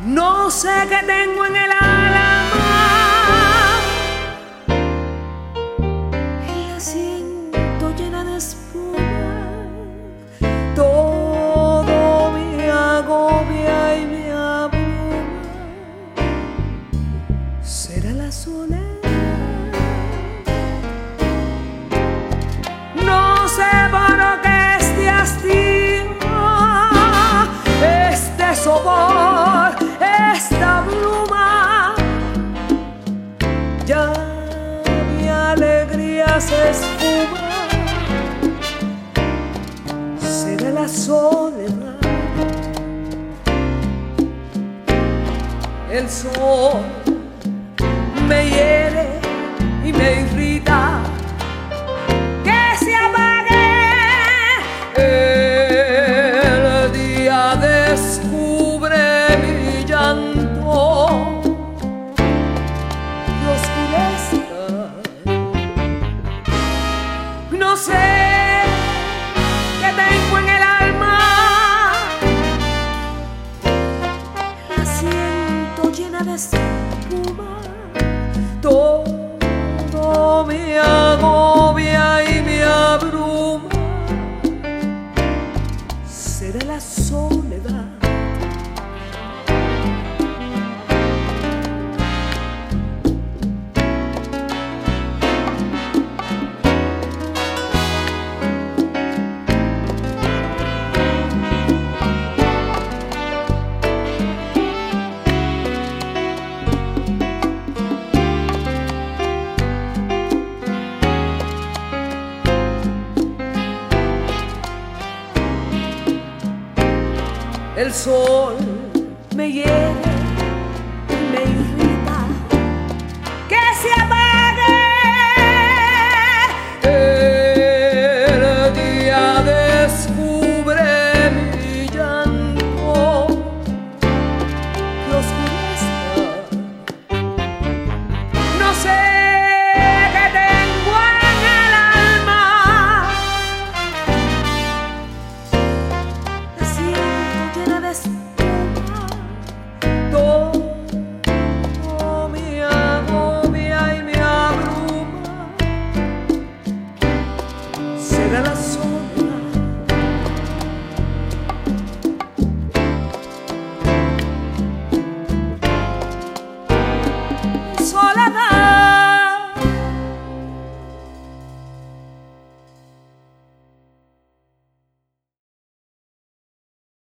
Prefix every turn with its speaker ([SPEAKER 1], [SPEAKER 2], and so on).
[SPEAKER 1] No sé qué tengo en el alma, y la siento llena de espuma. Todo me agobia y me abruma. ¿Será la soledad? No sé por qué este hastío, este sopor, esta bruma. Ya mi alegría se esfuma. Será la soledad. El sol me hiere y me irrita. Que se apague el día, descubre mi llanto y oscurezca. No sé qué tengo en el alma, la siento llena de espuma. Todo me agobia y me abruma. Será la soledad. El sol me hiere